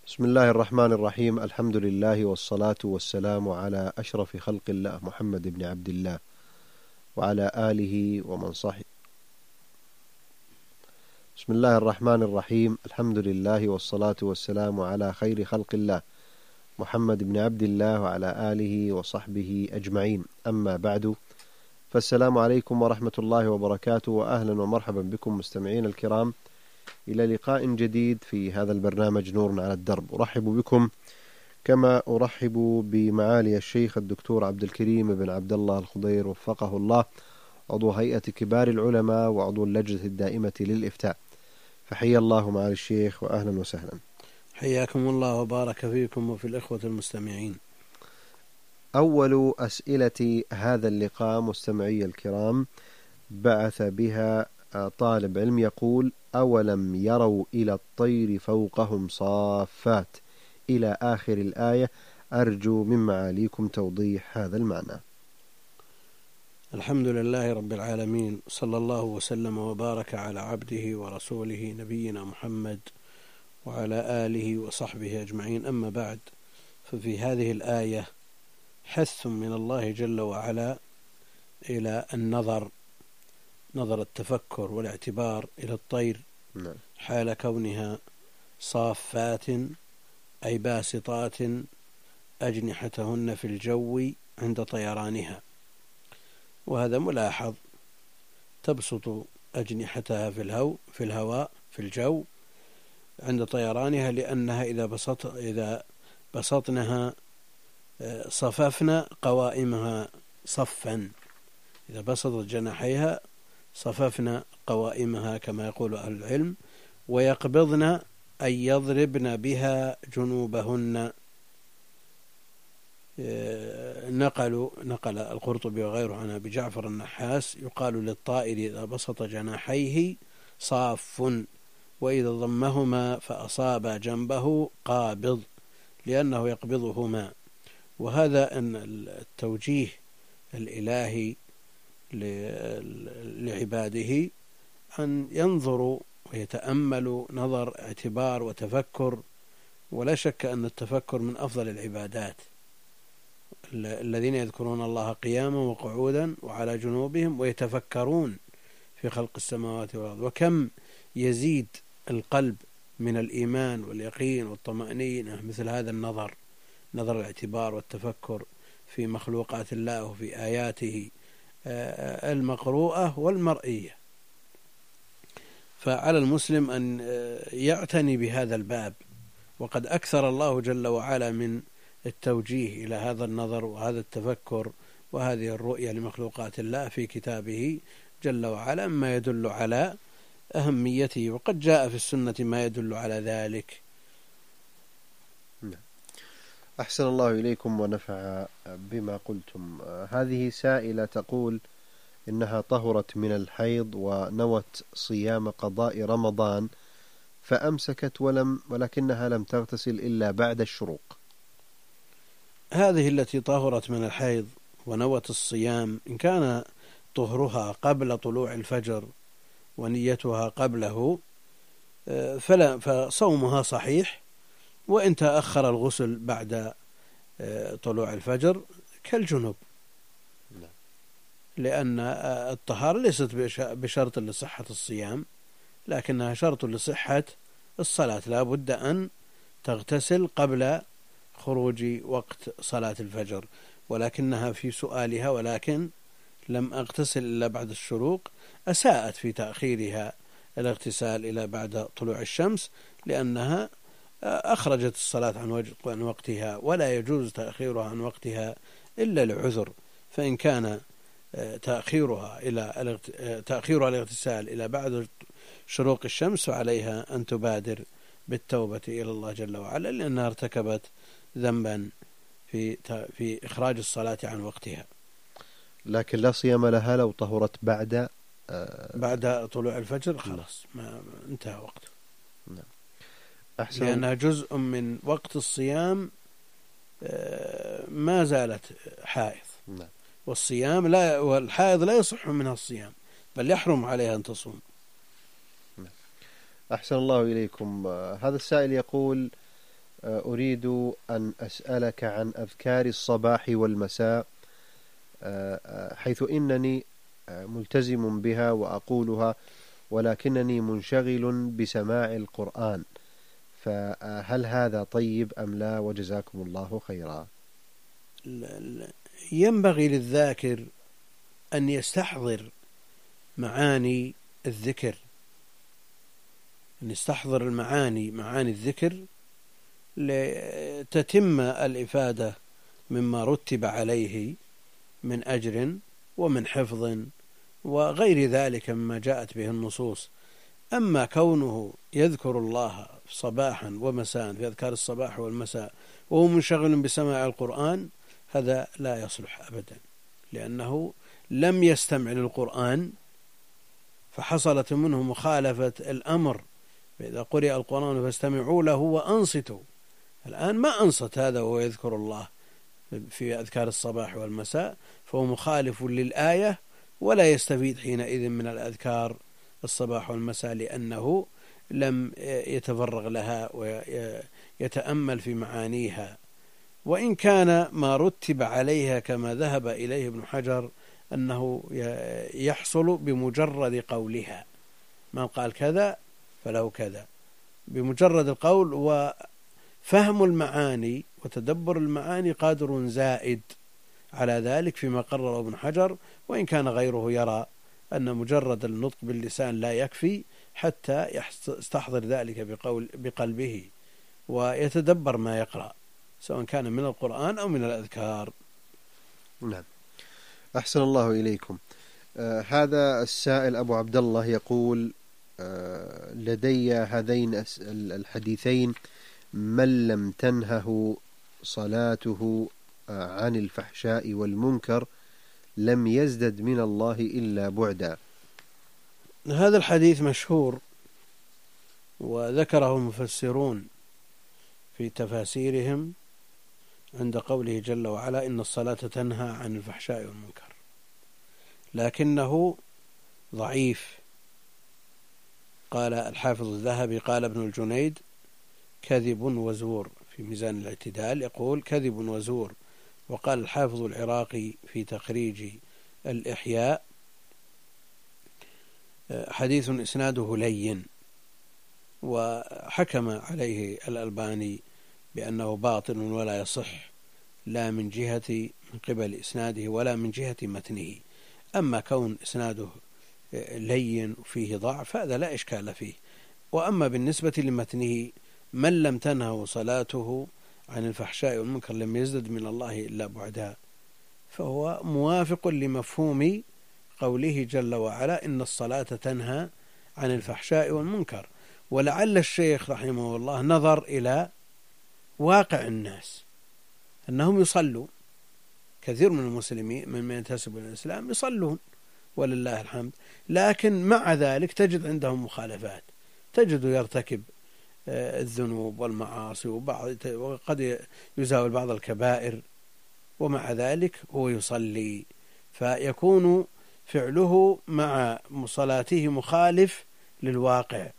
بسم الله الرحمن الرحيم. الحمد لله والصلاة والسلام على أشرف خلق الله محمد بن عبد الله وعلى آله ومن صحبه. بسم الله الرحمن الرحيم. الحمد لله والصلاة والسلام على خير خلق الله محمد بن عبد الله وعلى آله وصحبه أجمعين. أما بعد، فالسلام عليكم ورحمة الله وبركاته، وأهلا ومرحبا بكم مستمعين الكرام إلى لقاء جديد في هذا البرنامج نور على الدرب. أرحب بكم كما أرحب بمعالي الشيخ الدكتور عبد الكريم بن عبد الله الخضير وفقه الله، عضو هيئة كبار العلماء وعضو اللجنة الدائمة للإفتاء. فحيا الله معالي الشيخ وأهلا وسهلا. حياكم الله وبارك فيكم وفي الإخوة المستمعين. أول أسئلة هذا اللقاء مستمعي الكرام بعث بها طالب علم يقول: أولم يروا إلى الطير فوقهم صافات إلى آخر الآية. أرجو من معاليكم توضيح هذا المعنى. الحمد لله رب العالمين، صلى الله وسلم وبارك على عبده ورسوله نبينا محمد وعلى آله وصحبه أجمعين. أما بعد، ففي هذه الآية حث من الله جل وعلا إلى النظر، نظر التفكر والاعتبار إلى الطير حال كونها صافات أي باسطات أجنحتهن في الجو عند طيرانها. وهذا ملاحظ، تبسط أجنحتها في الهواء في الجو عند طيرانها، لأنها إذا بسطنها صففنا قوائمها صفا. إذا بسطت جناحيها صففنا قوائمها كما يقول أهل العلم. ويقبضن أي يضربن بها جنوبهن. نقل القرطبي وغيره عن أبي جعفر النحاس: يقال للطائر إذا بسط جناحيه صاف، وإذا ضمهما فأصاب جنبه قابض، لأنه يقبضهما. وهذا أن التوجيه الإلهي لعباده أن ينظروا ويتأملوا نظر اعتبار وتفكر. ولا شك أن التفكر من أفضل العبادات. الذين يذكرون الله قياما وقعودا وعلى جنوبهم ويتفكرون في خلق السماوات والأرض. وكم يزيد القلب من الإيمان واليقين والطمأنينة مثل هذا النظر، نظر الاعتبار والتفكر في مخلوقات الله وفي آياته المقروءة والمرئية. فعلى المسلم أن يعتني بهذا الباب، وقد أكثر الله جل وعلا من التوجيه إلى هذا النظر وهذا التفكر وهذه الرؤية لمخلوقات الله في كتابه جل وعلا، ما يدل على أهميته، وقد جاء في السنة ما يدل على ذلك. أحسن الله إليكم ونفع بما قلتم. هذه سائلة تقول إنها طهرت من الحيض ونوت صيام قضاء رمضان، فأمسكت ولكنها لم تغتسل إلا بعد الشروق. هذه التي طهرت من الحيض ونوت الصيام، إن كان طهرها قبل طلوع الفجر ونيتها قبله فصومها صحيح. وإن تأخر الغسل بعد طلوع الفجر كالجنوب، لأن الطهارة ليست بشرط لصحة الصيام، لكنها شرط لصحة الصلاة. لا بد أن تغتسل قبل خروج وقت صلاة الفجر. ولكنها في سؤالها ولكن لم أغتسل إلا بعد الشروق أساءت في تأخيرها الاغتسال إلى بعد طلوع الشمس، لأنها أخرجت الصلاة عن وقتها، ولا يجوز تأخيرها عن وقتها إلا لعذر. فإن كان تأخيرها الاغتسال إلى بعد شروق الشمس، فعليها أن تبادر بالتوبة إلى الله جل وعلا، لأنها ارتكبت ذنبا في إخراج الصلاة عن وقتها. لكن لا صيام لها لو طهرت بعد طلوع الفجر، خلاص ما انتهى وقته. أحسن. لأنها جزء من وقت الصيام، ما زالت حائض. والحائض لا يصح منها الصيام، بل يحرم عليها أن تصوم. أحسن الله إليكم. هذا السائل يقول: أريد أن أسألك عن أذكار الصباح والمساء، حيث إنني ملتزم بها وأقولها، ولكنني منشغل بسماع القرآن، فهل هذا طيب أم لا؟ وجزاكم الله خيرا. ينبغي للذاكر أن يستحضر معاني الذكر، أن يستحضر معاني الذكر لتتم الإفادة مما رتب عليه من أجر ومن حفظ وغير ذلك مما جاءت به النصوص. أما كونه يذكر الله صباحا ومساء في أذكار الصباح والمساء وهو منشغل بسماع القرآن، هذا لا يصلح أبدا، لأنه لم يستمع للقرآن فحصلت منه مخالفة الأمر، فإذا قرئ القرآن فاستمعوا له وأنصتوا. الآن ما أنصت هذا وهو يذكر الله في أذكار الصباح والمساء، فهو مخالف للآية ولا يستفيد حينئذ من الأذكار الصباح والمساء، لأنه لم يتفرغ لها ويتأمل في معانيها. وإن كان ما رتب عليها كما ذهب إليه ابن حجر أنه يحصل بمجرد قولها، من قال كذا فله كذا، بمجرد القول، وفهم المعاني وتدبر المعاني قادر زائد على ذلك فيما قرر ابن حجر، وإن كان غيره يرى أن مجرد النطق باللسان لا يكفي حتى يستحضر ذلك بقلبه ويتدبر ما يقرأ، سواء كان من القرآن أو من الأذكار. نعم، أحسن الله إليكم. هذا السائل أبو عبد الله يقول: لدي هذين الحديثين: من لم تنهه صلاته عن الفحشاء والمنكر لم يزدد من الله إلا بعدا. هذا الحديث مشهور وذكره المفسرون في تفاسيرهم عند قوله جل وعلا: إن الصلاة تنهى عن الفحشاء والمنكر، لكنه ضعيف. قال الحافظ الذهبي: قال ابن الجنيد: كذب وزور، في ميزان الاعتدال يقول كذب وزور. وقال الحافظ العراقي في تخريج الإحياء: حديث إسناده لين. وحكم عليه الألباني بأنه باطل ولا يصح، لا من جهة من قبل إسناده ولا من جهة متنه. أما كون إسناده لين وفيه ضعف هذا لا إشكال فيه. وأما بالنسبة لمتنه: من لم تنهه صلاته عن الفحشاء والمنكر لم يزدد من الله إلا بعدا، فهو موافق لمفهوم قوله جل وعلا: إن الصلاة تنهى عن الفحشاء والمنكر. ولعل الشيخ رحمه الله نظر إلى واقع الناس أنهم يصلون، كثير من المسلمين من ينتسب إلى الإسلام يصلون ولله الحمد، لكن مع ذلك تجد عندهم مخالفات، تجد يرتكب الذنوب والمعاصي وقد يزاول بعض الكبائر، ومع ذلك هو يصلي، فيكون فعله مع صلاته مخالف للواقع.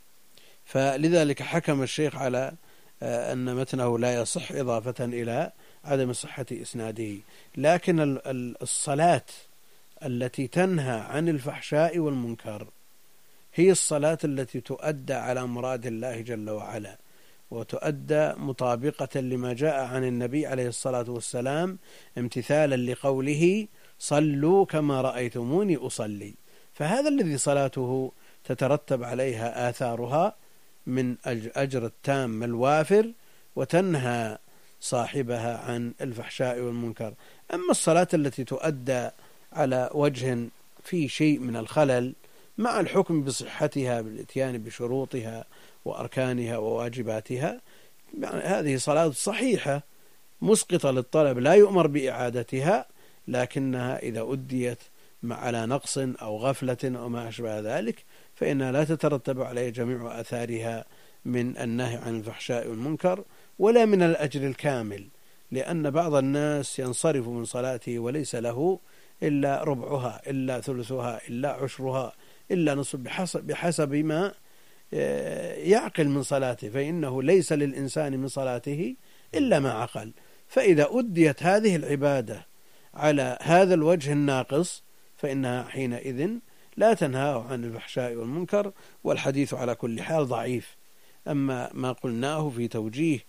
فلذلك حكم الشيخ على أن متنه لا يصح إضافة إلى عدم صحة إسناده. لكن الصلاة التي تنهى عن الفحشاء والمنكر هي الصلاة التي تؤدى على مراد الله جل وعلا، وتؤدى مطابقة لما جاء عن النبي عليه الصلاة والسلام، امتثالا لقوله: صلوا كما رأيتموني أصلي. فهذا الذي صلاته تترتب عليها آثارها من أجر التام الوافر، وتنهى صاحبها عن الفحشاء والمنكر. أما الصلاة التي تؤدى على وجه في شيء من الخلل مع الحكم بصحتها بالإتيان بشروطها وأركانها وواجباتها، هذه صلاة صحيحة مسقطة للطلب لا يؤمر بإعادتها، لكنها إذا أديت على نقص أو غفلة أو ما أشبه ذلك فإنها لا تترتب عليه جميع آثارها من النهي عن الفحشاء والمنكر ولا من الأجر الكامل، لأن بعض الناس ينصرف من صلاته وليس له إلا ربعها إلا ثلثها إلا عشرها إلا نصف، بحسب ما يعقل من صلاته، فإنه ليس للإنسان من صلاته إلا ما عقل. فإذا أديت هذه العبادة على هذا الوجه الناقص فإنها حينئذ لا تنهاه عن الفحشاء والمنكر، والحديث على كل حال ضعيف. أما ما قلناه في توجيه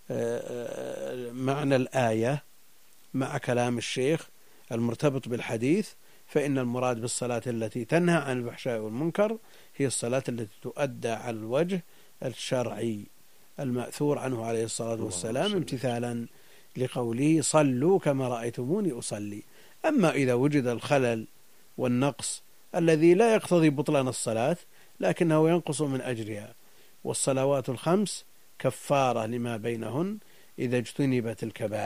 معنى الآية مع كلام الشيخ المرتبط بالحديث، فإن المراد بالصلاة التي تنهى عن الفحشاء والمنكر هي الصلاة التي تؤدى على الوجه الشرعي المأثور عنه عليه الصلاة والسلام، امتثالا لقوله صلوا كما رأيتموني أصلي. أما إذا وجد الخلل والنقص الذي لا يقتضي بطلان الصلاة لكنه ينقص من أجرها، والصلوات الخمس كفارة لما بينهن إذا اجتنبت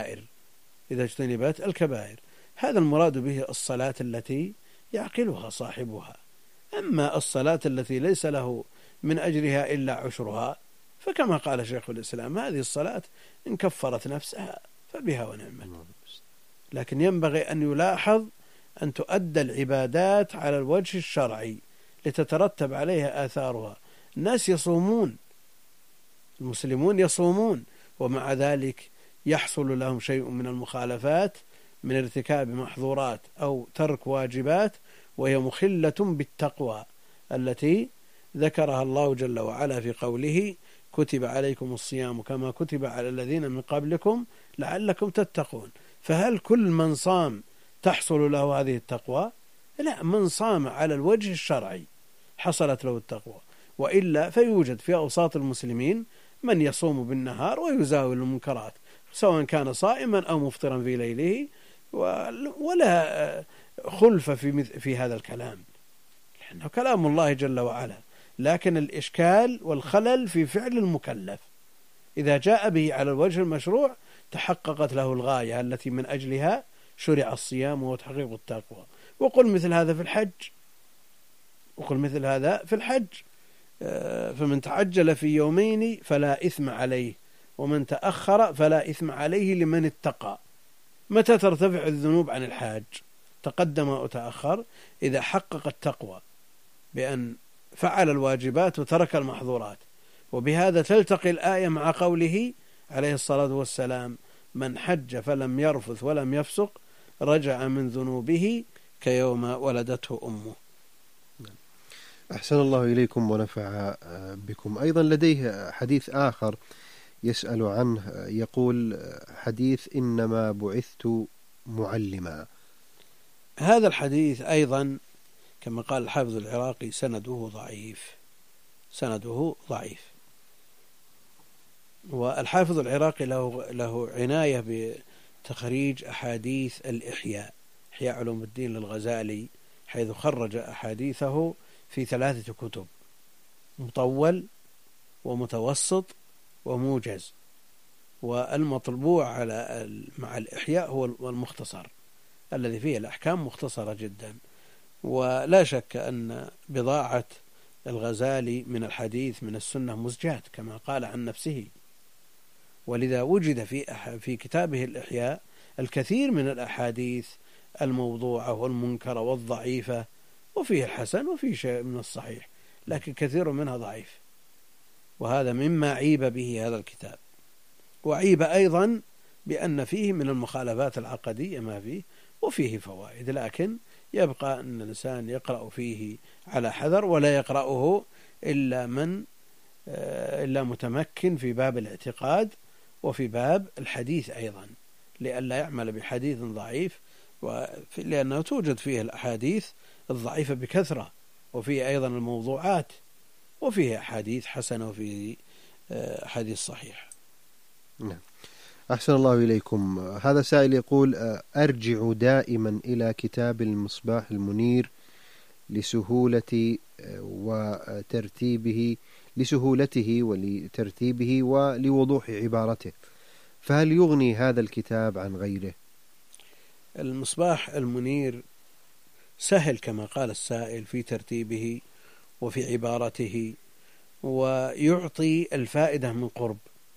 الكبائر. هذا المراد به الصلاة التي يعقلها صاحبها. أما الصلاة التي ليس له من أجرها إلا عشرها فكما قال شيخ الإسلام هذه الصلاة إن كفرت نفسها فبها ونعمت. لكن ينبغي أن يلاحظ أن تؤدى العبادات على الوجه الشرعي لتترتب عليها آثارها. الناس يصومون، المسلمون يصومون، ومع ذلك يحصل لهم شيء من المخالفات من ارتكاب محظورات أو ترك واجبات، وهي مخلة بالتقوى التي ذكرها الله جل وعلا في قوله كتب عليكم الصيام كما كتب على الذين من قبلكم لعلكم تتقون. فهل كل من صام تحصل له هذه التقوى؟ لا، من صام على الوجه الشرعي حصلت له التقوى، وإلا فيوجد في أوساط المسلمين من يصوم بالنهار ويزاول المنكرات سواء كان صائما أو مفطرا في ليله، ولا خلف في هذا الكلام لأنه كلام الله جل وعلا، لكن الإشكال والخلل في فعل المكلف. إذا جاء به على الوجه المشروع تحققت له الغاية التي من أجلها شرع الصيام وتحقيق التقوى. وقل مثل هذا في الحج، فمن تعجل في يومين فلا إثم عليه ومن تأخر فلا إثم عليه لمن اتقى. متى ترتفع الذنوب عن الحاج؟ تقدم أو تأخر إذا حقق التقوى بأن فعل الواجبات وترك المحظورات. وبهذا تلتقي الآية مع قوله عليه الصلاة والسلام من حج فلم يرفث ولم يفسق رجع من ذنوبه كيوم ولدته أمه. أحسن الله إليكم ونفع بكم. أيضا لديه حديث آخر يسأل عنه، يقول حديث إنما بعثت معلما. هذا الحديث أيضا كما قال الحافظ العراقي سنده ضعيف. والحافظ العراقي له عناية بتخريج أحاديث الإحياء، إحياء علوم الدين للغزالي، حيث خرج أحاديثه في 3 كتب: مطول ومتوسط وموجز. والمطبوع مع الإحياء هو المختصر الذي فيه الأحكام مختصرة جدا. ولا شك أن بضاعة الغزالي من الحديث من السنة مزجات كما قال عن نفسه، ولذا وجد في كتابه الإحياء الكثير من الأحاديث الموضوعة والمنكرة والضعيفة، وفيه الحسن وفيه شيء من الصحيح، لكن كثير منها ضعيف، وهذا مما عيب به هذا الكتاب. وعيب أيضا بأن فيه من المخالفات العقدية ما فيه، وفيه فوائد، لكن يبقى أن الإنسان يقرأ فيه على حذر، ولا يقرأه إلا متمكن في باب الاعتقاد وفي باب الحديث أيضا، لئلا يعمل بحديث ضعيف، لأنه توجد فيه الأحاديث الضعيفة بكثرة، وفيه أيضا الموضوعات، وفيه أحاديث حسنة وفيه حديث صحيح. نعم. أحسن الله إليكم. هذا سائل يقول أرجع دائما إلى كتاب المصباح المنير لسهولته ولترتيبه ولوضوح عبارته، فهل يغني هذا الكتاب عن غيره؟ المصباح المنير سهل كما قال السائل في ترتيبه وفي عبارته، ويعطي الفائدة من قرب،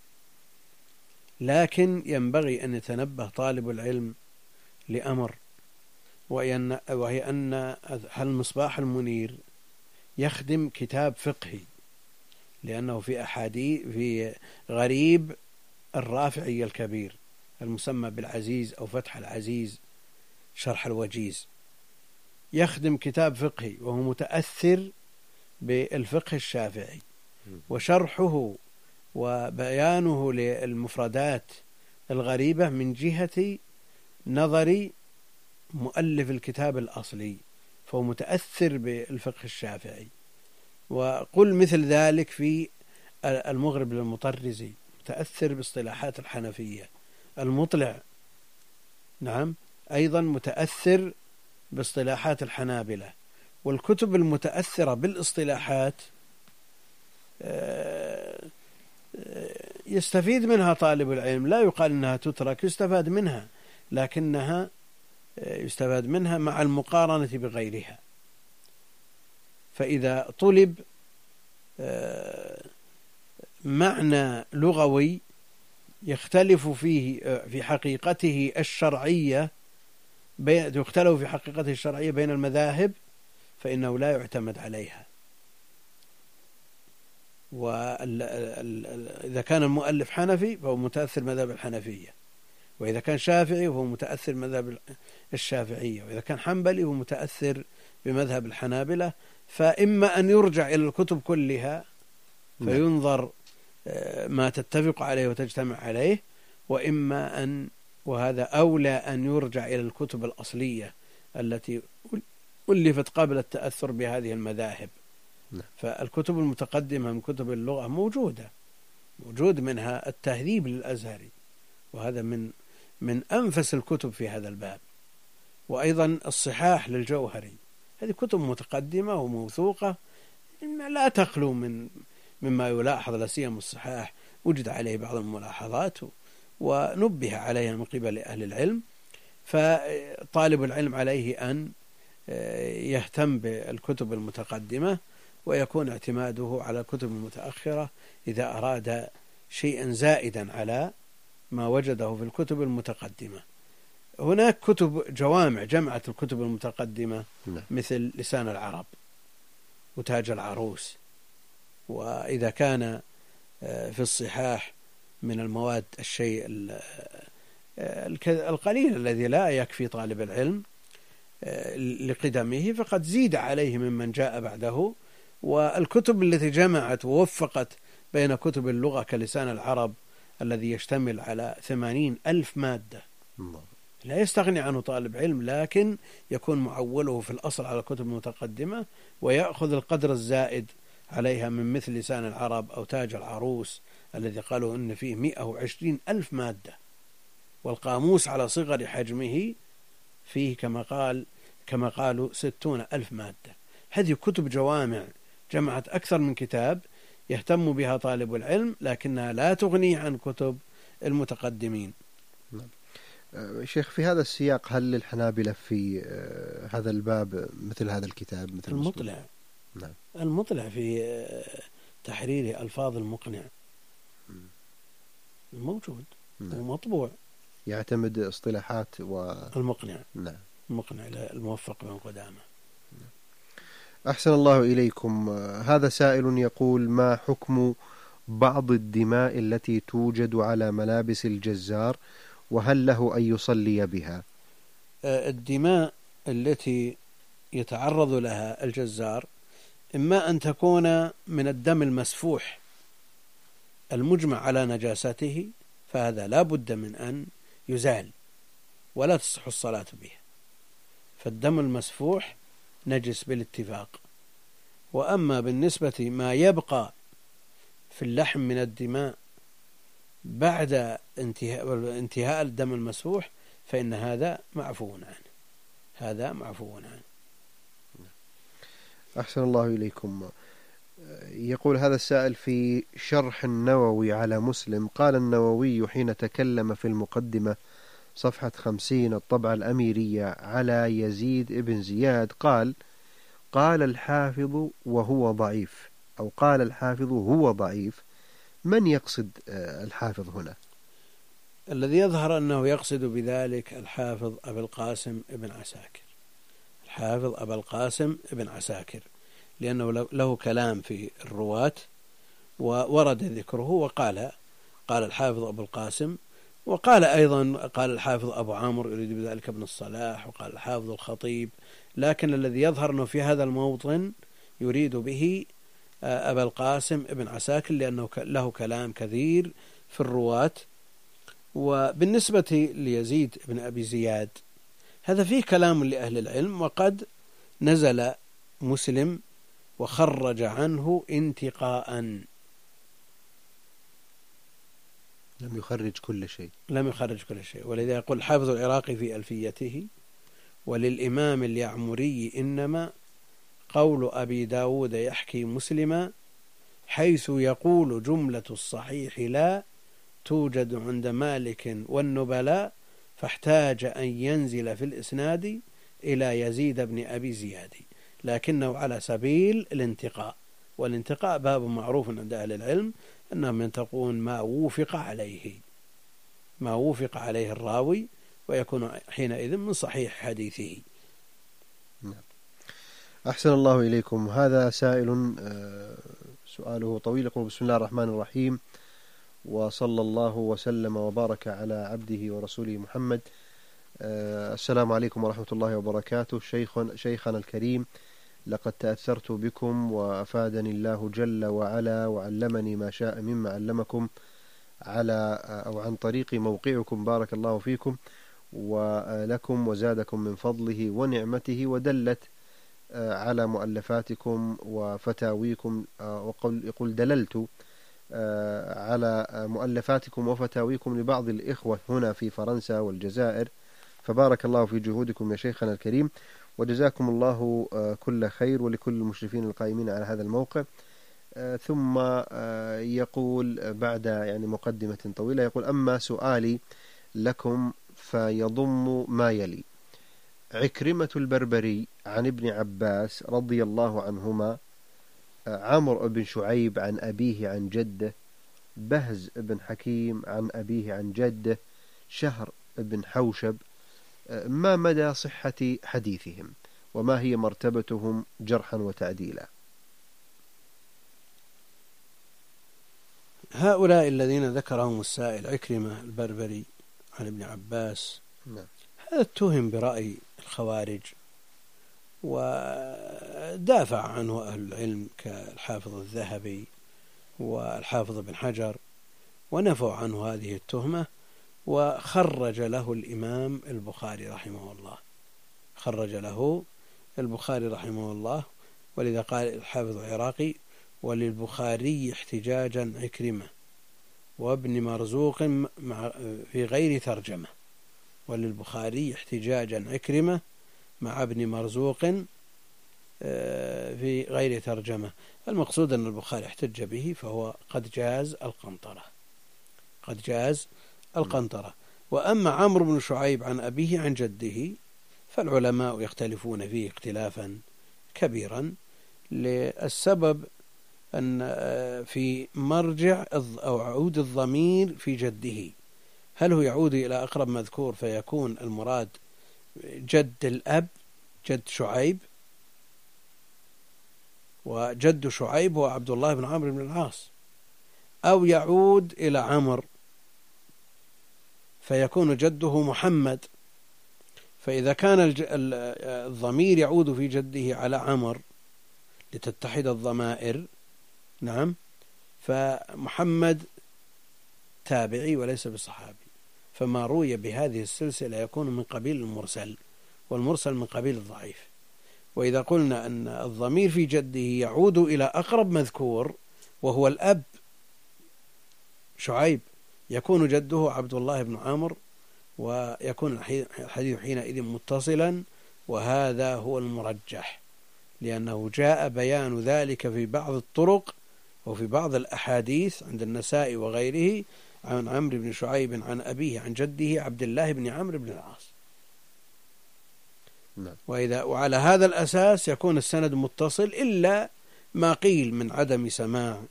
لكن ينبغي أن يتنبه طالب العلم لأمر، وهي أن المصباح المنير يخدم كتاب فقهي، لأنه في غريب الرافعي الكبير المسمى بالعزيز أو فتح العزيز شرح الوجيز، يخدم كتاب فقهي وهو متأثر بالفقه الشافعي، وشرحه وبيانه للمفردات الغريبة من جهة نظر مؤلف الكتاب الأصلي، فهو متأثر بالفقه الشافعي. وقل مثل ذلك في المغرب للمطرزي، متأثر باصطلاحات الحنفية. المطلع نعم أيضا متأثر باصطلاحات الحنابلة. والكتب المتأثرة بالاصطلاحات يستفيد منها طالب العلم، لا يقال أنها تترك، يستفاد منها، لكنها يستفاد منها مع المقارنة بغيرها. فإذا طلب معنى لغوي يختلف فيه في حقيقته الشرعية بين المذاهب، فإنه لا يعتمد عليها. وإذا كان المؤلف حنفي فهو متأثر مذهب الحنفية، وإذا كان شافعي فهو متأثر مذهب الشافعية، وإذا كان حنبلي هو متأثر بمذهب الحنابلة. فإما أن يرجع إلى الكتب كلها فينظر ما تتفق عليه وتجتمع عليه، وإما أن، وهذا أولى، أن يرجع إلى الكتب الأصلية التي ألفت قبل التأثر بهذه المذاهب. فالكتب المتقدمة من كتب اللغة موجود منها التهذيب للأزهري، وهذا من أنفس الكتب في هذا الباب. وأيضا الصحاح للجوهري، هذه كتب متقدمة وموثوقة لا تخلو مما يلاحظ، لا سيما الصحاح وجد عليه بعض الملاحظات ونبه عليها من قبل أهل العلم. فطالب العلم عليه أن يهتم بالكتب المتقدمة، ويكون اعتماده على الكتب المتأخرة إذا أراد شيئا زائدا على ما وجده في الكتب المتقدمة. هناك كتب جوامع جمعت الكتب المتقدمة مثل لسان العرب وتاج العروس. وإذا كان في الصحاح من المواد الشيء القليل الذي لا يكفي طالب العلم لقدمه، فقد زيد عليه ممن جاء بعده. والكتب التي جمعت ووفقت بين كتب اللغة كلسان العرب الذي يشتمل على 80,000 مادة لا يستغني عنه طالب علم، لكن يكون معوله في الأصل على كتب متقدمة ويأخذ القدر الزائد عليها من مثل لسان العرب أو تاج العروس الذي قالوا إن فيه 120,000 مادة، والقاموس على صغر حجمه فيه كما قالوا 60,000 مادة. هذه كتب جوامع جمعت أكثر من كتاب يهتم بها طالب العلم، لكنها لا تغني عن كتب المتقدمين. شيخ، في هذا السياق هل للحنابلة في هذا الباب مثل هذا الكتاب، مثل المطلع؟ نعم، المطلع في تحرير ألفاظ المقنع موجود ومطبوع، يعتمد اصطلاحات المقنع. نعم، المقنع الموفق بن قدامة. أحسن الله إليكم. هذا سائل يقول: ما حكم بعض الدماء التي توجد على ملابس الجزار، وهل له أن يصلي بها؟ الدماء التي يتعرض لها الجزار إما أن تكون من الدم المسفوح المجمع على نجاسته، فهذا لا بد من أن يزال ولا تصح الصلاة به، فالدم المسفوح نجس بالاتفاق. وأما بالنسبة ما يبقى في اللحم من الدماء بعد انتهاء الدم المسفوح فإن هذا معفو عنه. أحسن الله إليكم. يقول هذا السائل: في شرح النووي على مسلم قال النووي حين تكلم في المقدمة صفحة 50 الطبعة الأميرية على يزيد ابن زياد قال الحافظ وهو ضعيف، أو قال الحافظ هو ضعيف. من يقصد الحافظ هنا؟ الذي يظهر أنه يقصد بذلك الحافظ أبا القاسم ابن عساكر، لأنه له كلام في الرواة وورد ذكره، قال الحافظ أبو القاسم، وقال أيضا قال الحافظ أبو عامر يريد بذلك ابن الصلاح، وقال الحافظ الخطيب، لكن الذي يظهر أنه في هذا الموطن يريد به أبا القاسم ابن عساكر، لأنه له كلام كثير في الرواة. وبالنسبة ليزيد بن أبي زياد هذا فيه كلام لأهل العلم، وقد نزل مسلم وخرج عنه انتقاء، لم يخرج كل شيء. ولذا يقول الحافظ العراقي في ألفيته: وللإمام اليعمري إنما قول أبي داود يحكي مسلما، حيث يقول جملة الصحيح لا توجد عند مالك والنبلاء، فاحتاج أن ينزل في الإسناد إلى يزيد بن أبي زياد، لكنه على سبيل الانتقاء، والانتقاء باب معروف عند أهل العلم أنهم ينتقون ما وفق عليه الراوي، ويكون حينئذ من صحيح حديثه. أحسن الله إليكم. هذا سائل سؤاله طويل، يقول: بسم الله الرحمن الرحيم، وصلى الله وسلم وبارك على عبده ورسوله محمد. السلام عليكم ورحمة الله وبركاته. شيخنا الكريم، لقد تأثرت بكم وأفادني الله جل وعلا وعلمني ما شاء مما علمكم عن طريق موقعكم، بارك الله فيكم ولكم وزادكم من فضله ونعمته، ودلت على مؤلفاتكم وفتاويكم، يقول دللت على مؤلفاتكم وفتاويكم لبعض الإخوة هنا في فرنسا والجزائر، فبارك الله في جهودكم يا شيخنا الكريم، وجزاكم الله كل خير، ولكل المشرفين القائمين على هذا الموقع. ثم يقول بعد مقدمة طويلة، يقول: أما سؤالي لكم فيضم ما يلي: عكرمة البربري عن ابن عباس رضي الله عنهما، عمرو بن شعيب عن أبيه عن جده، بهز بن حكيم عن أبيه عن جده، شهر بن حوشب، ما مدى صحة حديثهم، وما هي مرتبتهم جرحا وتعديلا؟ هؤلاء الذين ذكرهم السائل، عكرمة البربري عن ابن عباس، هذا اتهم برأي الخوارج، ودافع عنه أهل العلم كالحافظ الذهبي والحافظ بن حجر، ونفوا عنه هذه التهمة، وخرج له الإمام البخاري رحمه الله، ولذا قال الحافظ العراقي: وللبخاري احتجاجا عكرمة وابن مرزوق في غير ترجمة، وللبخاري احتجاجا عكرمة مع ابن مرزوق في غير ترجمة. المقصود أن البخاري احتج به، فهو قد جاز القنطرة. وأما عمرو بن شعيب عن أبيه عن جده فالعلماء يختلفون فيه اختلافا كبيرا، للسبب أن في مرجع أو عود الضمير في جده، هل هو يعود إلى أقرب مذكور فيكون المراد جد الأب جد شعيب، وجد شعيب هو عبد الله بن عمرو بن العاص، أو يعود إلى عمرو فيكون جده محمد، فإذا كان الضمير يعود في جده على عمرو لتتحد الضمائر، نعم، فمحمد تابعي وليس بصحابي، فما روي بهذه السلسلة يكون من قبيل المرسل، والمرسل من قبيل الضعيف. وإذا قلنا أن الضمير في جده يعود إلى أقرب مذكور وهو الأب شعيب، يكون جده عبد الله بن عمرو، ويكون الحديث حينئذ متصلا، وهذا هو المرجح، لأنه جاء بيان ذلك في بعض الطرق وفي بعض الأحاديث عند النسائي وغيره عن عمرو بن شعيب عن أبيه عن جده عبد الله بن عمرو بن العاص. وعلى هذا الأساس يكون السند متصل، إلا ما قيل من عدم سماع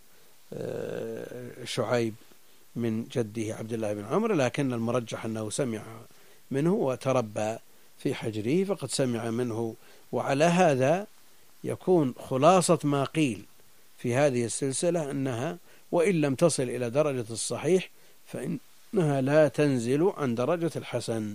شعيب من جده عبد الله بن عمرو، لكن المرجح أنه سمع منه وتربى في حجره فقد سمع منه. وعلى هذا يكون خلاصة ما قيل في هذه السلسلة أنها وإن لم تصل إلى درجة الصحيح فإنها لا تنزل عن درجة الحسن.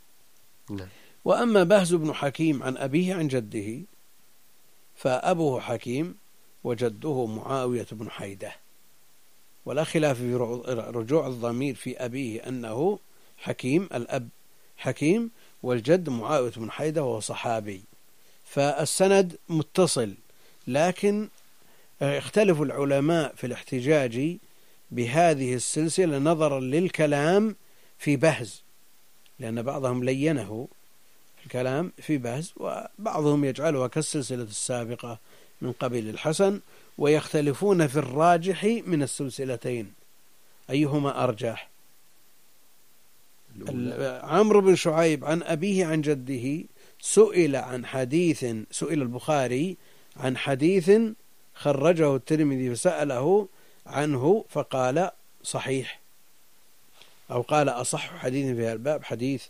وأما بهز بن حكيم عن أبيه عن جده فأبوه حكيم وجده معاوية بن حيدة، ولا خلاف في رجوع الضمير في أبيه أنه حكيم، الأب حكيم والجد معاوية بن حيدة وهو صحابي، فالسند متصل. لكن اختلف العلماء في الاحتجاج بهذه السلسلة نظرا للكلام في بهز، لأن بعضهم لينه في الكلام في بهز، وبعضهم يجعلها كالسلسلة السابقة من قبيل الحسن، ويختلفون في الراجح من السلسلتين أيهما أرجح. عمرو بن شعيب عن أبيه عن جده سئل البخاري عن حديث خرجه الترمذي فسأله عنه فقال صحيح، أو قال أصح حديث في الباب حديث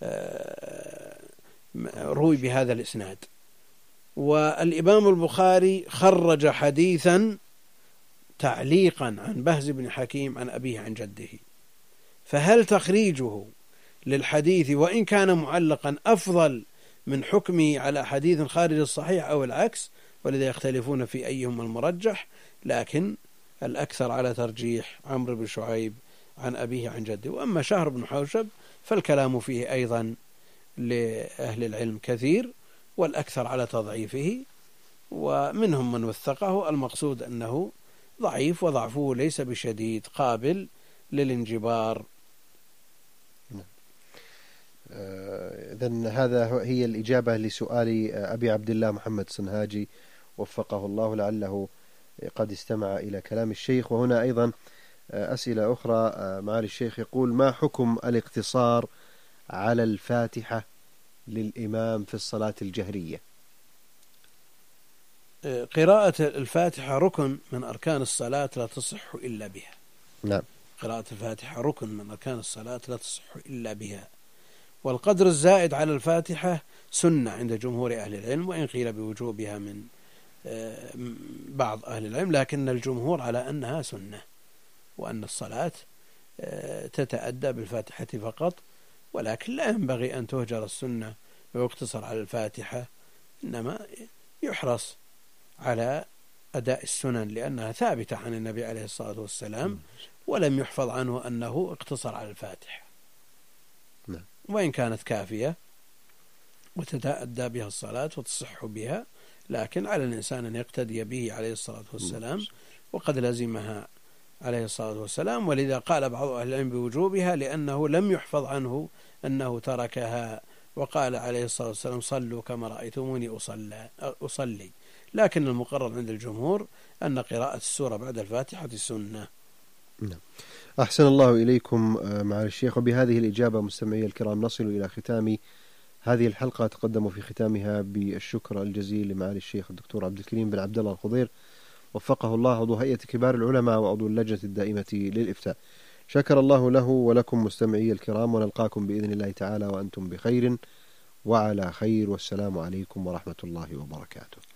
روي بهذا الإسناد. والإمام البخاري خرج حديثا تعليقا عن بهز بن حكيم عن أبيه عن جده، فهل تخريجه للحديث وإن كان معلقا أفضل من حكمه على حديث خارج الصحيح أو العكس؟ ولذا يختلفون في أيهما المرجح، لكن الأكثر على ترجيح عمرو بن شعيب عن أبيه عن جده. وأما شهر بن حوشب فالكلام فيه أيضا لأهل العلم كثير، والأكثر على تضعيفه، ومنهم من وثقه. المقصود أنه ضعيف وضعفه ليس بشديد، قابل للانجبار. إذن هذا هي الإجابة لسؤال أبي عبد الله محمد سنهاجي وفقه الله، لعله قد استمع إلى كلام الشيخ. وهنا أيضا أسئلة أخرى. معالي الشيخ يقول: ما حكم الاقتصار على الفاتحة للإمام في الصلاة الجهرية؟ قراءة الفاتحة ركن من أركان الصلاة لا تصح إلا بها. نعم، قراءة الفاتحة ركن من أركان الصلاة لا تصح إلا بها. والقدر الزائد على الفاتحة سنة عند جمهور أهل العلم، وإن قيل بوجوبها من بعض أهل العلم، لكن الجمهور على أنها سنة، وأن الصلاة تتأدى بالفاتحة فقط، ولكن لا ينبغي أن تهجر السنة ويقتصر على الفاتحة، إنما يحرص على أداء السنن لأنها ثابتة عن النبي عليه الصلاة والسلام، ولم يحفظ عنه أنه اقتصر على الفاتحة، وإن كانت كافية وتتأدى بها الصلاة وتصح بها، لكن على الإنسان أن يقتدي به عليه الصلاة والسلام، وقد لزمها عليه الصلاة والسلام. ولذا قال بعض أهل العلم بوجوبها لأنه لم يحفظ عنه أنه تركها، وقال عليه الصلاة والسلام: صلوا كما رأيتموني أصلي. لكن المقرر عند الجمهور أن قراءة السورة بعد الفاتحة سنة. نعم. أحسن الله إليكم معالي الشيخ. وبهذه الإجابة مستمعي الكرام نصل إلى ختام هذه الحلقة. أتقدم في ختامها بالشكر الجزيل لمعالي الشيخ الدكتور عبد الكريم بن عبد الله الخضير وفقه الله، عضو هيئة كبار العلماء وعضو اللجنة الدائمة للإفتاء. شكر الله له ولكم مستمعي الكرام، ونلقاكم بإذن الله تعالى وأنتم بخير وعلى خير، والسلام عليكم ورحمة الله وبركاته.